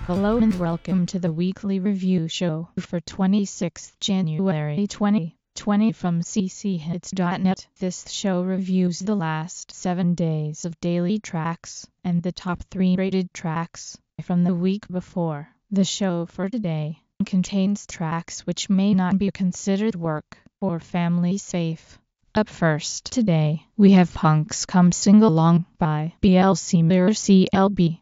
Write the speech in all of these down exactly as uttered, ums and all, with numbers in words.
Hello and welcome to the weekly review show for twenty-sixth January twenty twenty from c c hits dot net. This show reviews the last seven days of daily tracks and the top three rated tracks from the week before. The show for today contains tracks which may not be considered work or family safe. Up first today, we have Punks Come Sing Along by B L C Mirror C L B.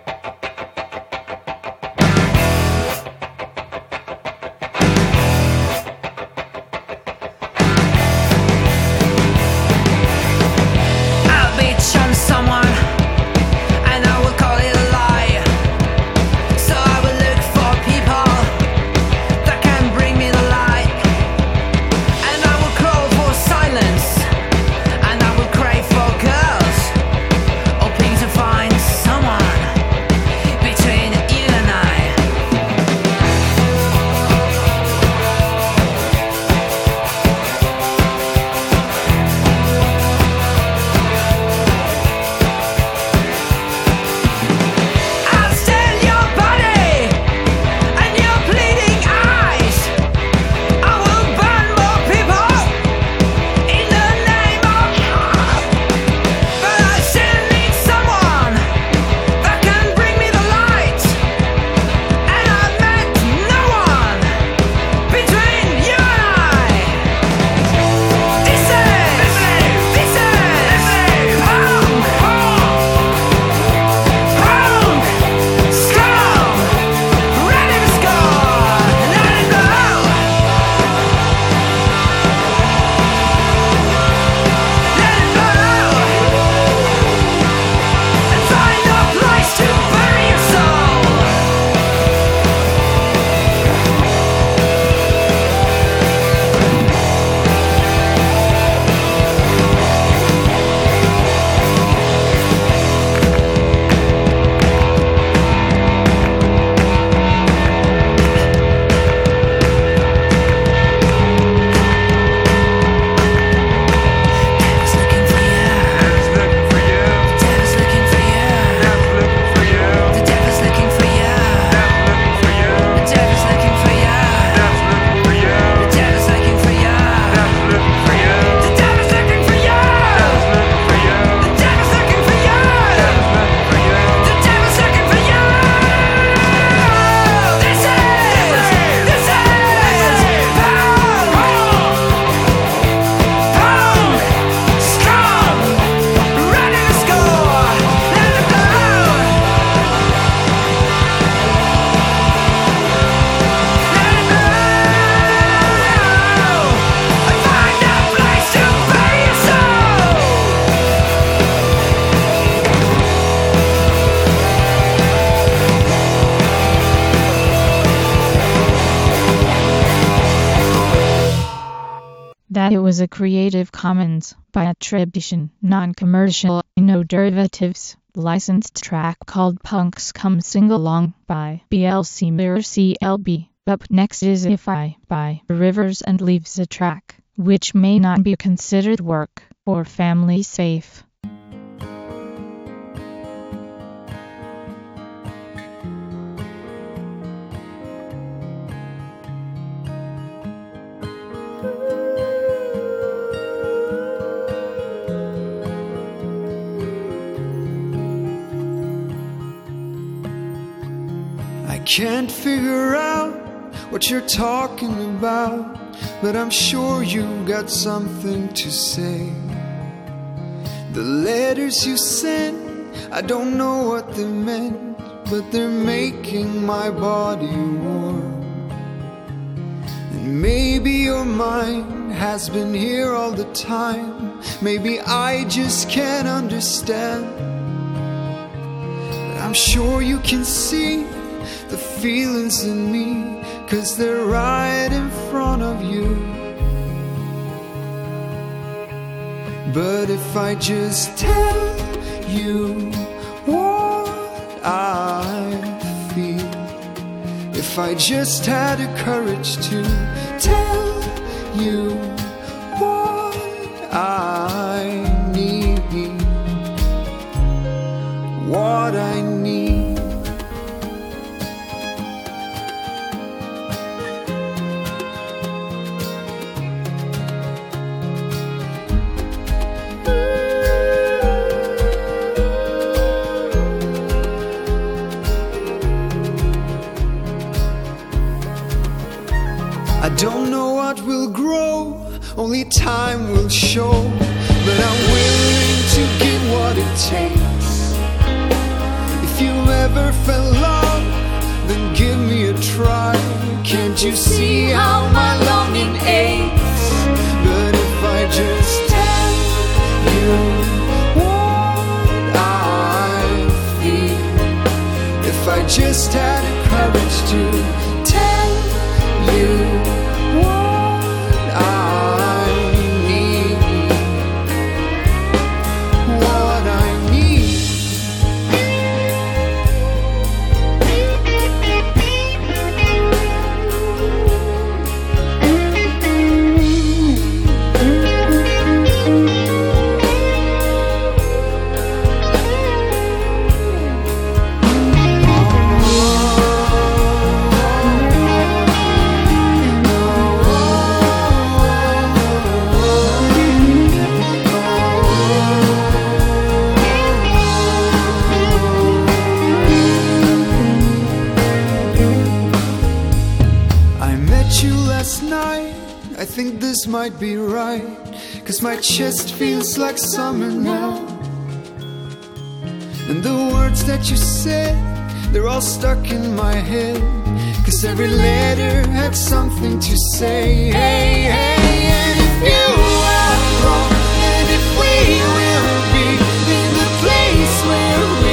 That it was a Creative Commons by attribution, non-commercial, no derivatives, licensed track called Punks Come Sing Along by B L C Mirror C L B. Up next is If I by Rivers and Leaves, a track which may not be considered work or family safe. Can't figure out what you're talking about, but I'm sure you got something to say. The letters you sent, I don't know what they meant, but they're making my body warm. And maybe your mind has been here all the time, maybe I just can't understand. But I'm sure you can see the feelings in me, 'cause they're right in front of you. But if I just tell you what I feel, if I just had the courage to tell you what I need, what I need, time will show, but I'm willing to give what it takes. If you ever felt love, then give me a try. Can't you see how my longing aches? But if I just tell you what I feel, if I just had the courage to tell you what I need, what I need. I think this might be right, 'cause my chest feels like summer now. And the words that you said, they're all stuck in my head, 'cause every letter had something to say. Hey, hey, and if you are wrong, and if we will be in the place where we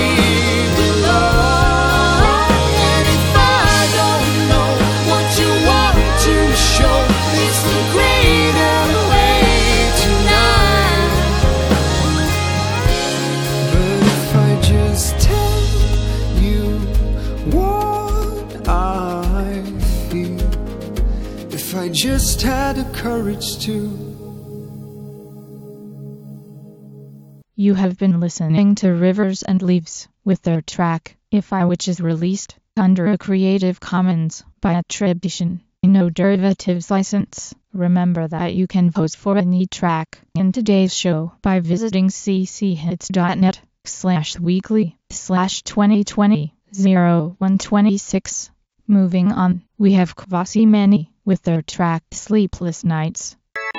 belong, and if I don't know what you want to show, it's the greater way tonight. But if I just tell you what I feel, if I just had the courage to. You have been listening to Rivers and Leaves with their track If I, which is released under a Creative Commons by attribution, no derivatives license. Remember that you can vote for any track in today's show by visiting cchits.net slash weekly slash 2020 01 26. Moving on, we have Kvasi Mani with their track Sleepless Nights.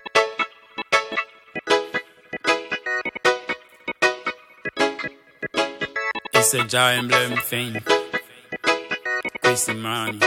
It's a giant blame thing. Kvasi Mani.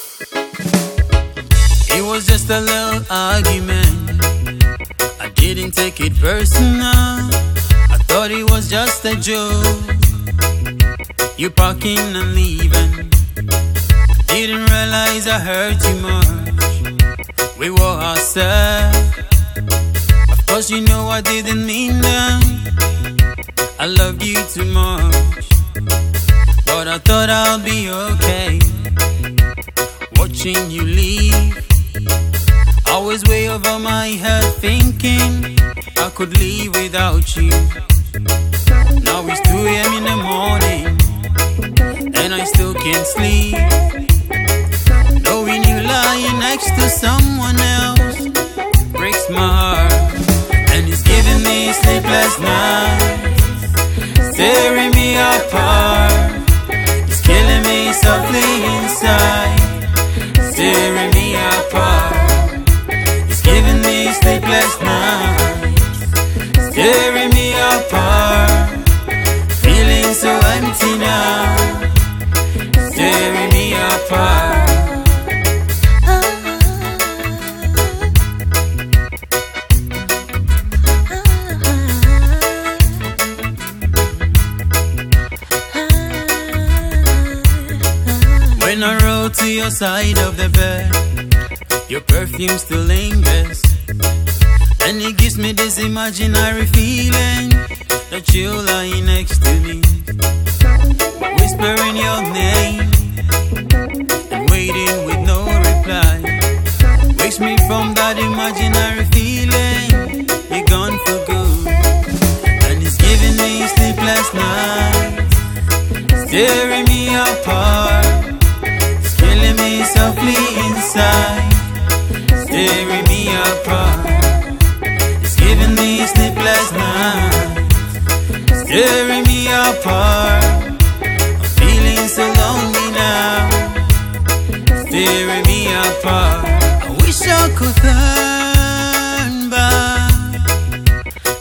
It was just a little argument. I didn't take it personal. I thought it was just a joke. You parking and leaving. Didn't realize I hurt you much. We were ourselves. Of course you know I didn't mean that. I loved you too much, but I thought I'll be okay watching you leave. I was way over my head thinking I could live without you. Now it's two a m in the morning and I still can't sleep, knowing you lying next to someone else breaks my heart. And it's giving me sleepless nights, tearing me apart. It's killing me softly inside, tearing me apart. It's giving me sleepless nights, tearing me apart. Feeling so empty now, tearing me apart. When I roll to your side of the bed, your perfume still lingers, and it gives me this imaginary feeling that you're lying next to me, whispering your name and waiting with no reply. Wakes me from that imaginary feeling you're gone for good. And it's giving me sleepless nights, tearing me apart. It's killing me softly inside, tearing me apart. It's giving me sleepless nights, tearing me apart. I'm feeling so lonely now, tearing me apart. I wish I could turn back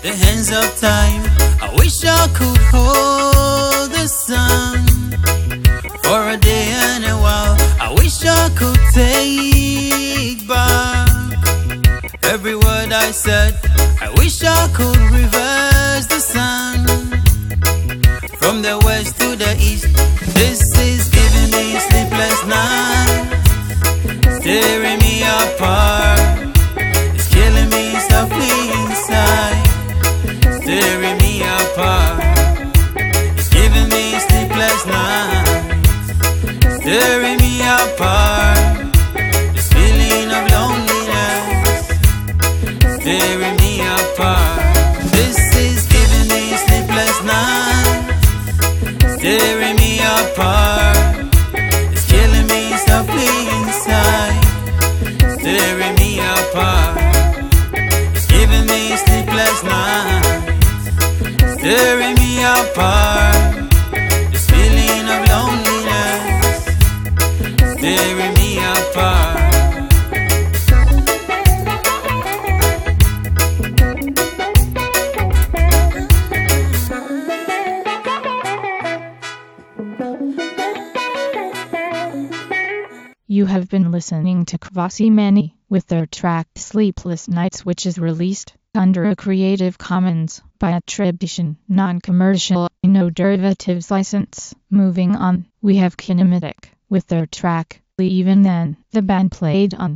the hands of time. I wish I could hold the sun for a day and a while. I wish I could take back every word I said. I wish I could reverse the sun from the west to the east. This is giving me sleepless nights, tearing me apart. It's killing me softly inside, tearing me apart. It's giving me sleepless nights, tearing me apart. This feeling of loneliness, tearing me apart. This is giving me sleepless nights, tearing me apart. It's killing me softly inside, tearing me apart. It's giving me sleepless nights, tearing me apart. This feeling of loneliness, tearing me apart. You have been listening to Kvasi Mani with their track Sleepless Nights, which is released under a Creative Commons by attribution, non-commercial, no derivatives license. Moving on, we have Kinematic with their track Even Then. The band played on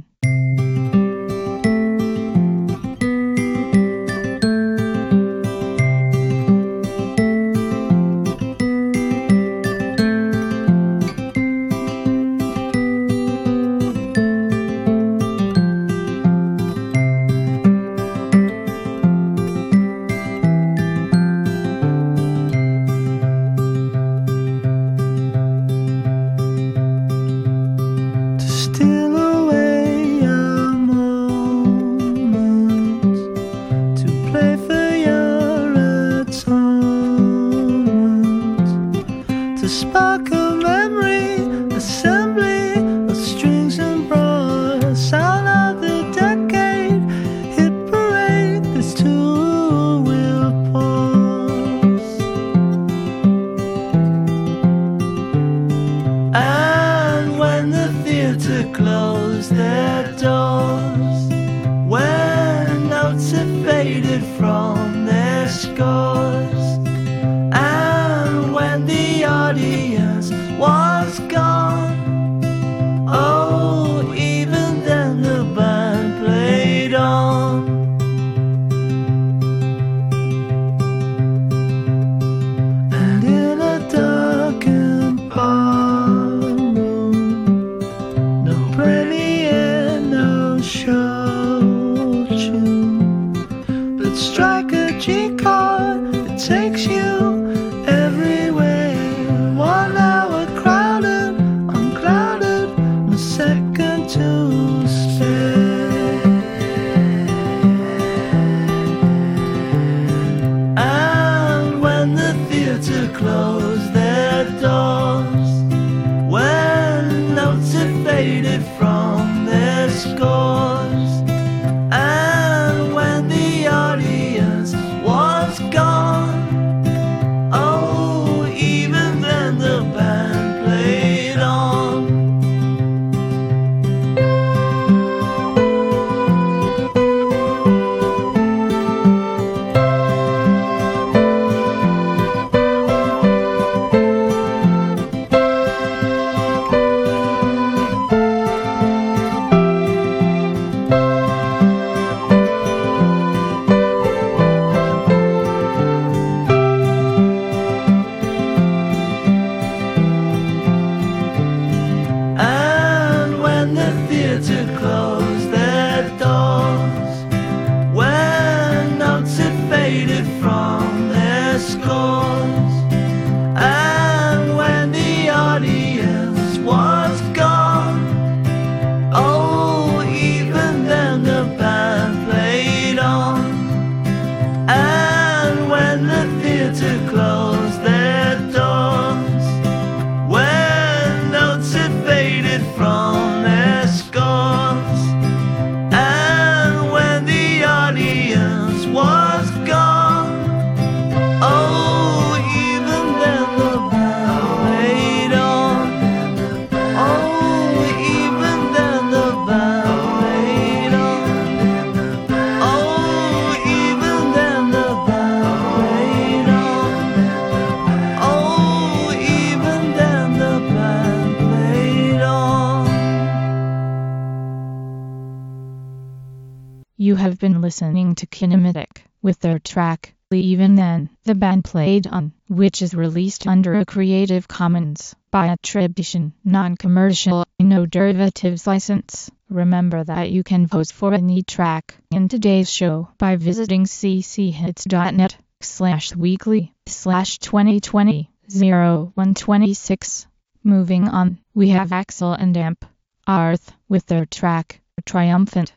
was gone. have been listening to Kinematic with their track, Even Then. The band played on, which is released under a Creative Commons by attribution, non-commercial, no derivatives license. Remember that you can vote for any track in today's show by visiting cchits.net slash weekly slash 2020 01 26. Moving on, we have Axel and Amp Arth with their track, Triumphant.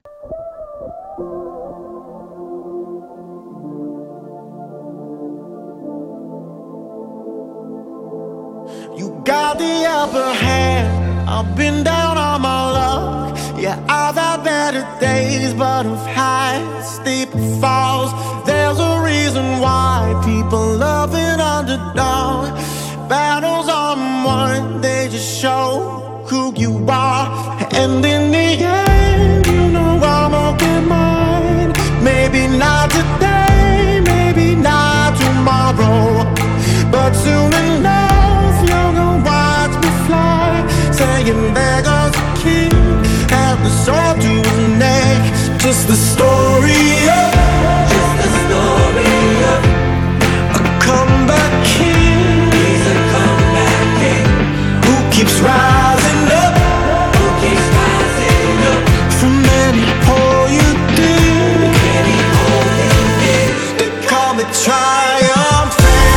You got the upper hand, I've been down on my luck. Yeah, I've had better days, but I've had steep falls. There's a reason why people love an underdog. Battles on one, they just show who you are. And in the end, you know I'm gonna get mine. Maybe not today, maybe not tomorrow, but soon enough you're gonna watch me fly. Saying there goes a king, and the sword to his neck. Just the story of, just the story of a comeback king. He's a comeback king who keeps rising up, who keeps rising up from any hole you dig, any hole you dig. They call me triumphant.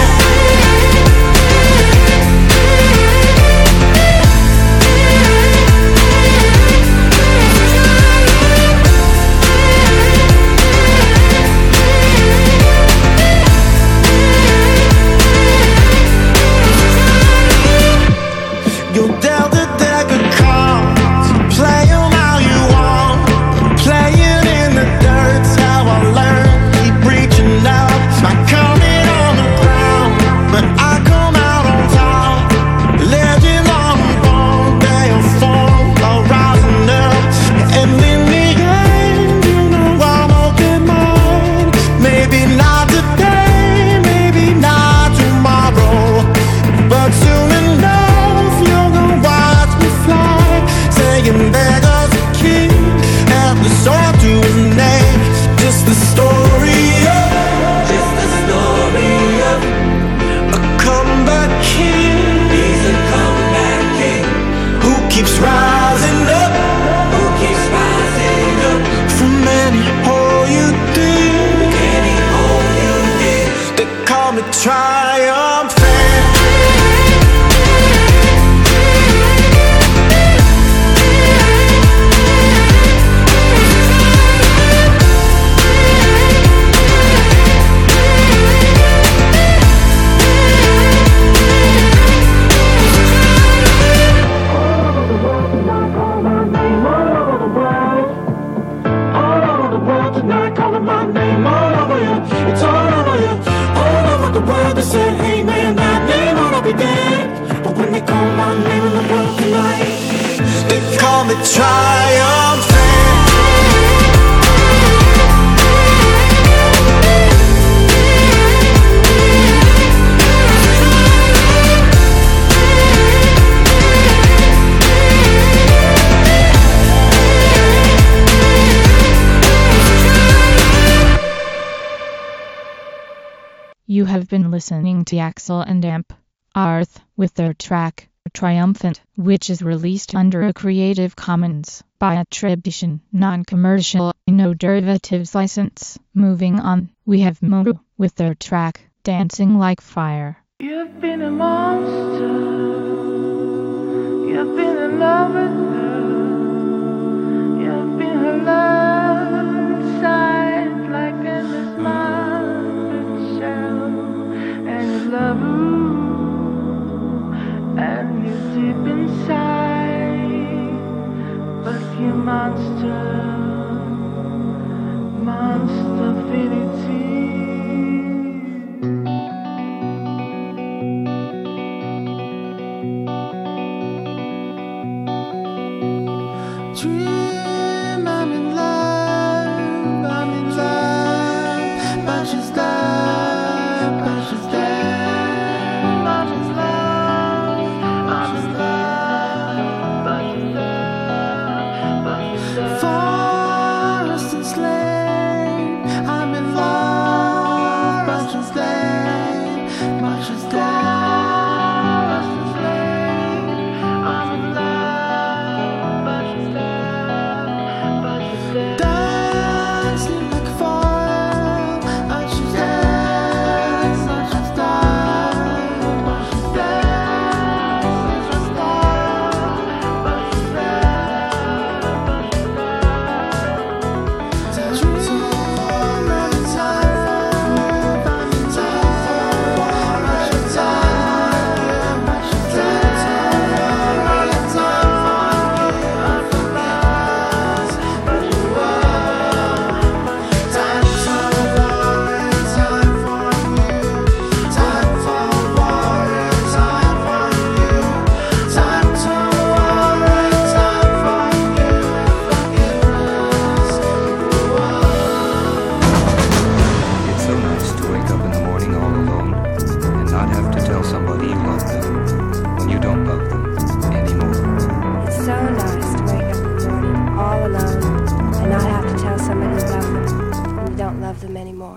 You have been listening to Axel and Amp Arth with their track, Triumphant, which is released under a Creative Commons by attribution, non-commercial, no derivatives license. Moving on, we have Moru with their track, Dancing Like Fire. You've been a monster, you've been in love with her, you've been her love inside like endless mountain shell, and you love her, and you deep inside, but you monster, monster infinity. Dream I'm in love, I'm in love, but she's there, but she's there, but she's love, I'm in love, but she's there, but she's there. love them when you don't love them anymore. It's so nice to wake up in the morning all alone and not have to tell somebody you love them when you don't love them anymore.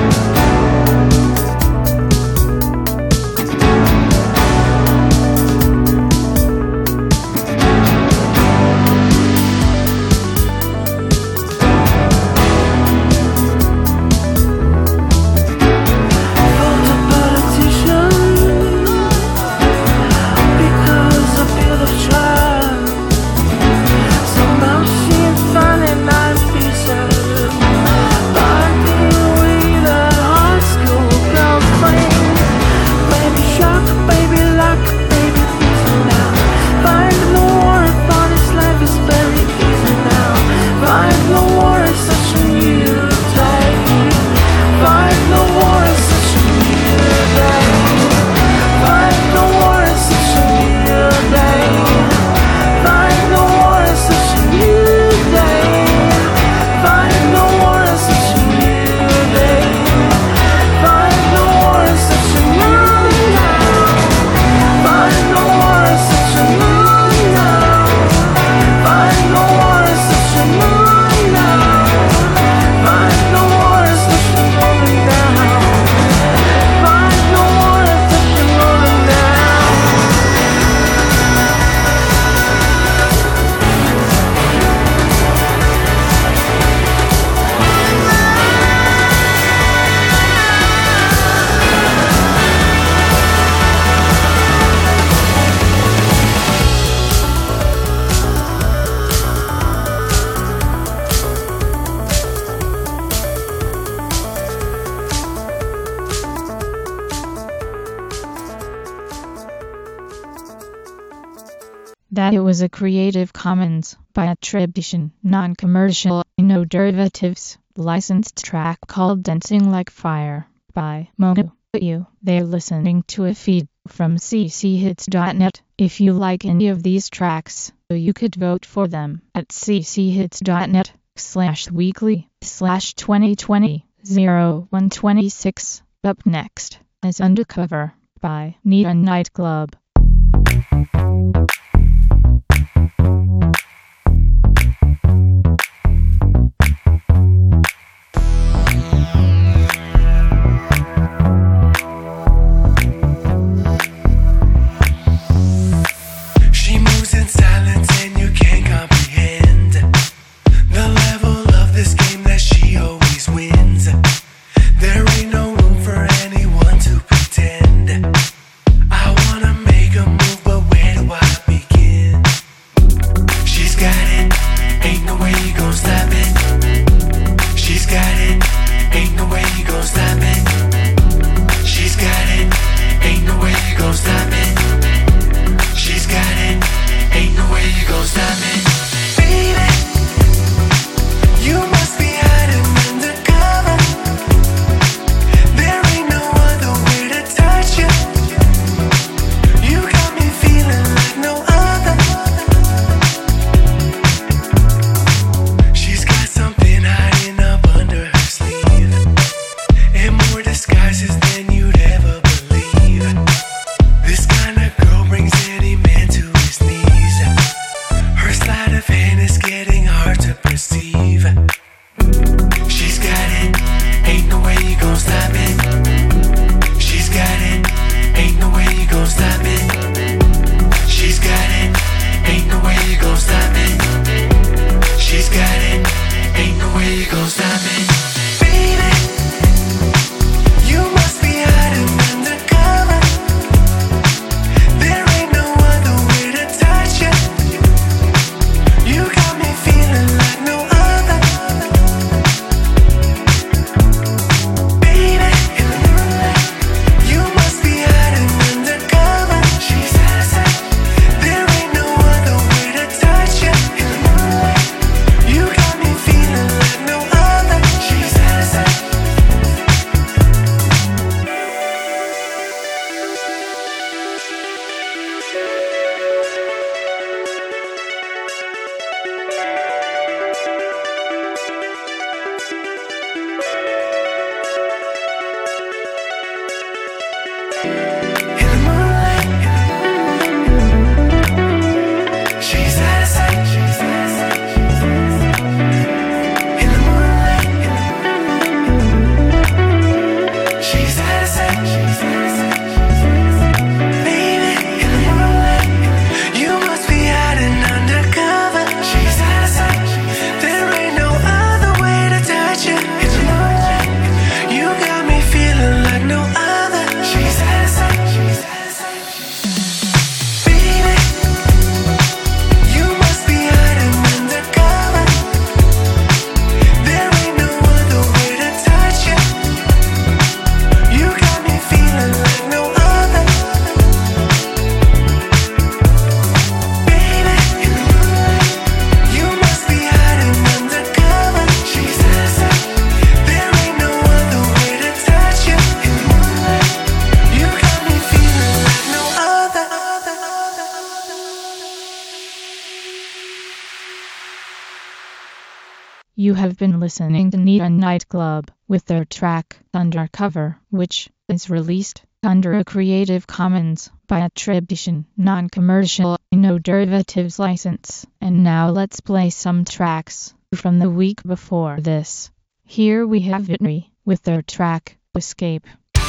That it was a Creative Commons by attribution, non-commercial, no derivatives, licensed track called Dancing Like Fire by Mono. You, they're listening to a feed from c c hits dot net. If you like any of these tracks, you could vote for them at c c hits dot net slash weekly slash twenty twenty oh one twenty-six. Up next is Undercover by Neon Nightclub. I wanna make a move, but where do I begin? You have been listening to Nita Nightclub with their track Undercover, which is released under a Creative Commons by attribution, non-commercial, no derivatives license. And now let's play some tracks from the week before this. Here we have Vitri with their track Escape.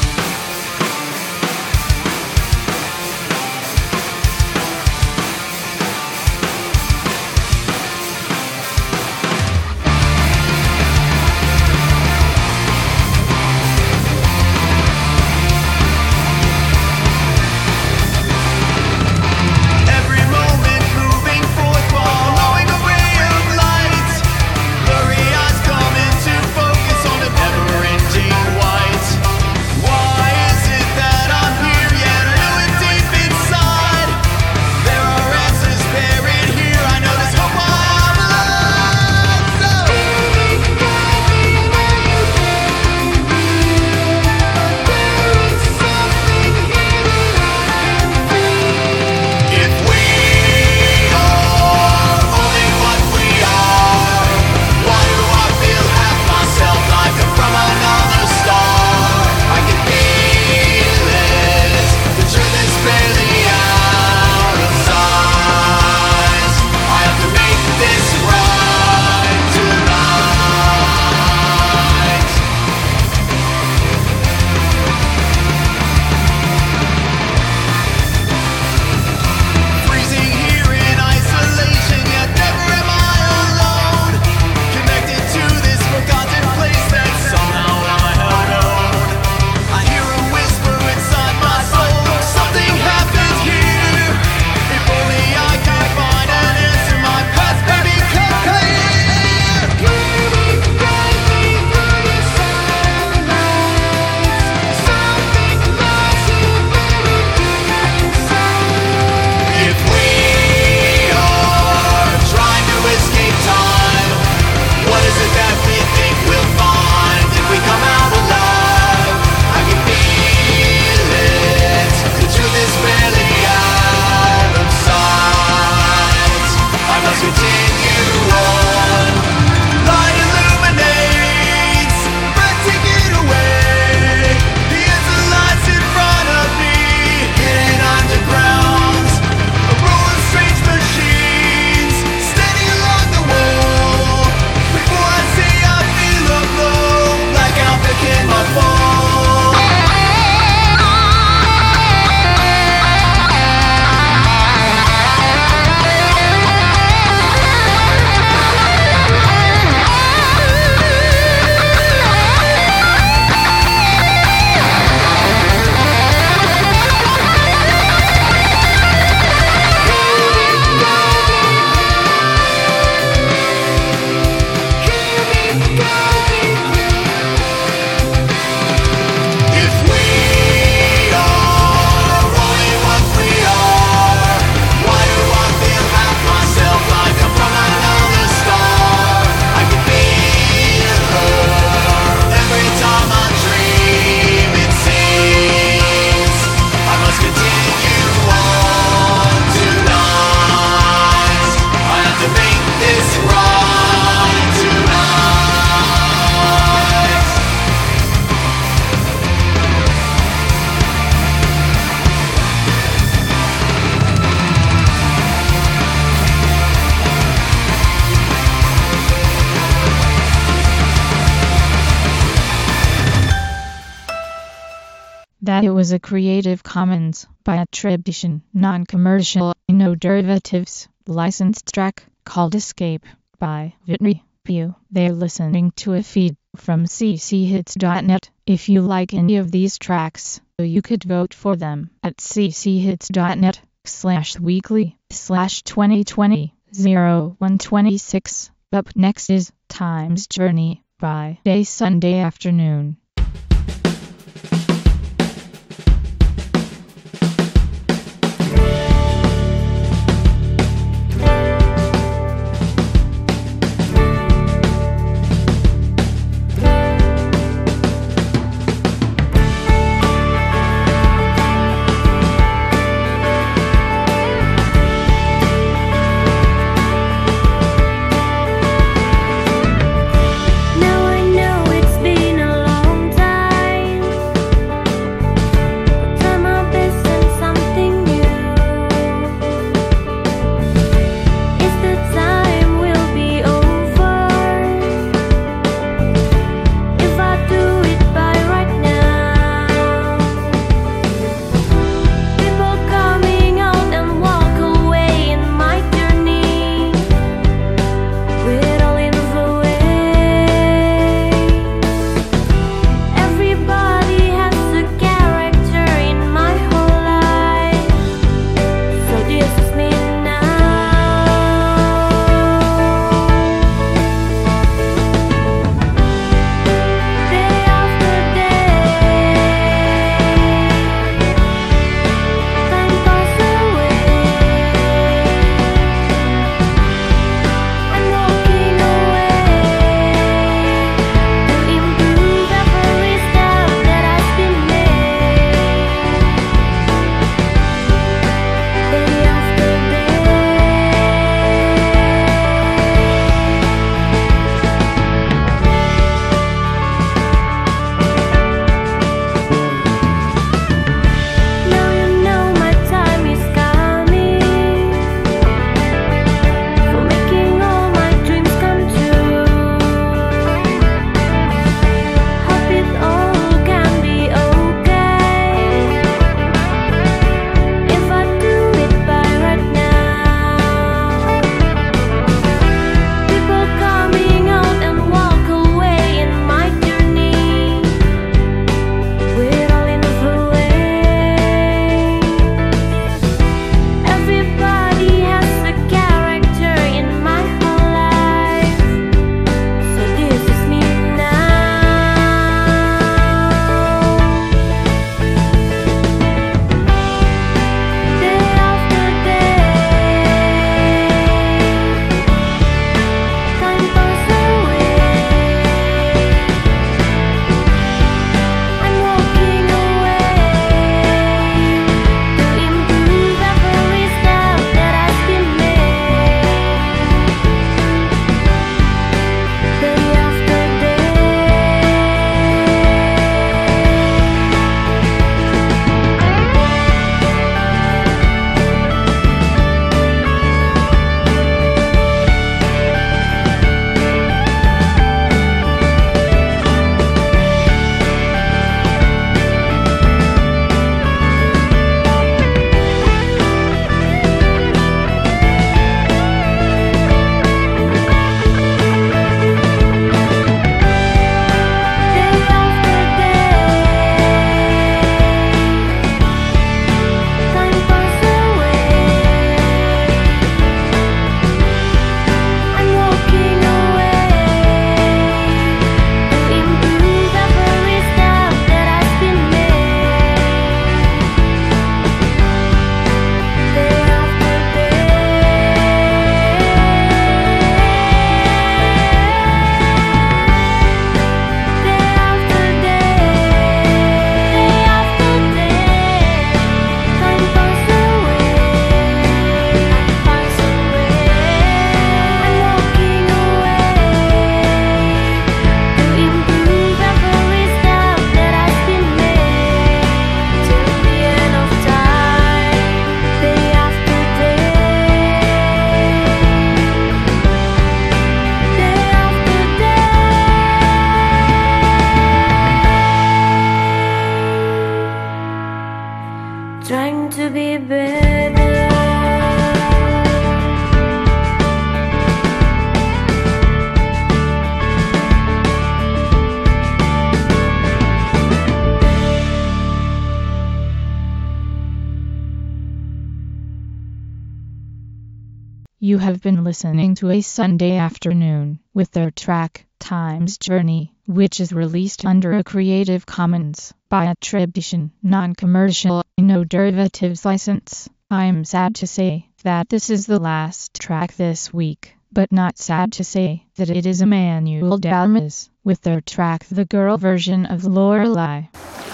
That it was a Creative Commons by attribution, non-commercial, no derivatives, licensed track called Escape by Vitri. You, they're listening to a feed from c c hits dot net. If you like any of these tracks, you could vote for them at c c hits dot net slash weekly slash twenty twenty oh one twenty-six. Up next is Time's Journey by Day Sunday Afternoon. Thank be better. You have been listening to A Sunday Afternoon with their track, Time's Journey, which is released under a Creative Commons by attribution, non-commercial, no derivatives license. I'm sad to say that this is the last track this week, but not sad to say that it is Emmanuel Dalmas with their track The Girl version of Lorelei.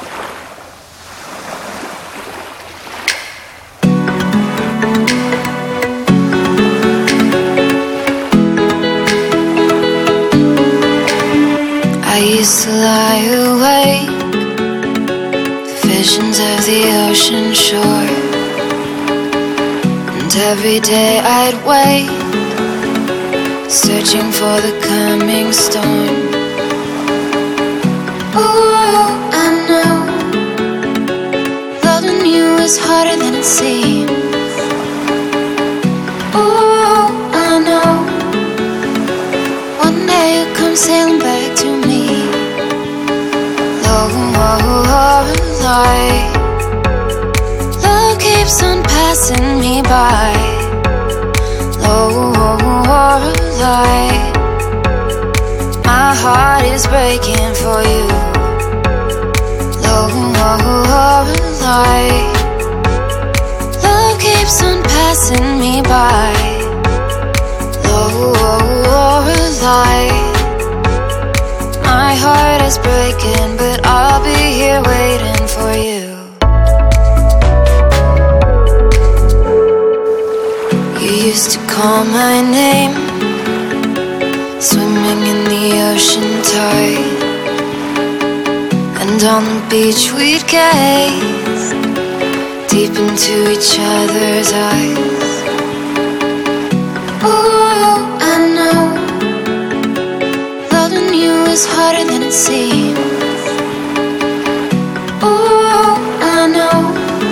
I used to lie awake, visions of the ocean shore, and every day I'd wait, searching for the coming storm. Oh, I know, loving you is harder than it seems. Oh, I know, one day you'll come sailing back to me. Lorelei, love keeps on passing me by. Lorelei, my heart is breaking for you. Lorelei, love keeps on passing me by. Lorelei, my heart is breaking, but I'll be here waiting for you. You used to call my name, swimming in the ocean tide, and on the beach we'd gaze deep into each other's eyes. Oh, I know, loving you is harder than it seems. Oh, I know,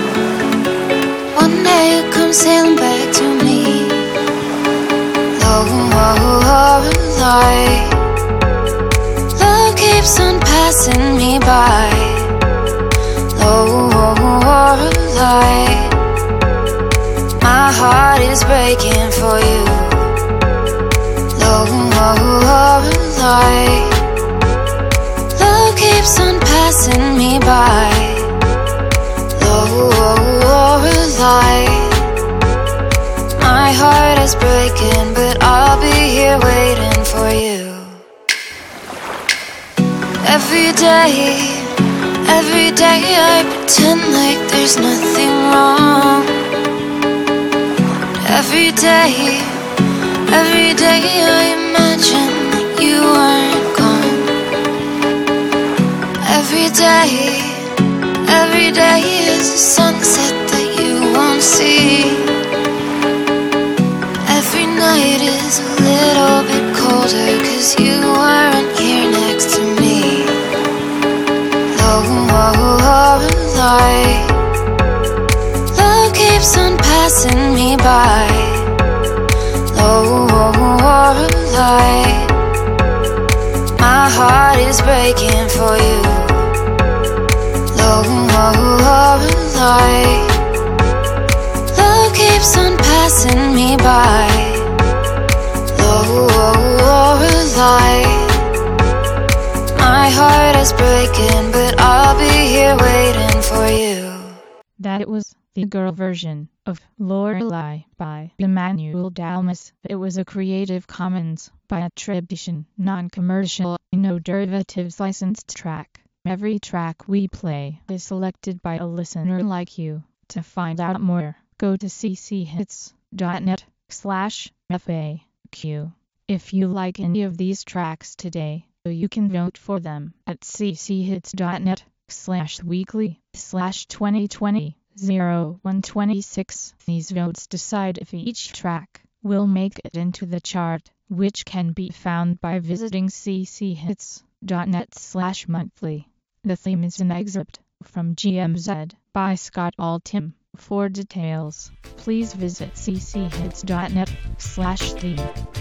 one day you'll come sailing back to me. Lorelei, love keeps on passing me by. Lorelei, my heart is breaking for you. Lorelei, love keeps on passing me by. Lorelei, my heart is breaking, but I'll be here waiting for you. Every day, every day I pretend like there's nothing wrong. Every day, every day I imagine that you aren't gone. Every day, every day is a sunset that you won't see. Every night is a little bit colder 'cause you aren't here next to me. Lorelei, love keeps on passing me by. Lorelei, my heart is breaking for you. Lorelei, love keeps on passing me by. Lorelei, my heart is breaking, but I'll be here waiting for you. That was the girl version of Lorelei by Emmanuel Dalmas. It was a Creative Commons by attribution, non-commercial, no derivatives licensed track. Every track we play is selected by a listener like you. To find out more, go to cchits.net slash FAQ. If you like any of these tracks today, you can vote for them at cchits.net slash weekly slash 2020 0126. These votes decide if each track will make it into the chart, which can be found by visiting cchits.net slash monthly. The theme is an excerpt from G M Z by Scott Altham For details, please visit c c hits dot net slash theme.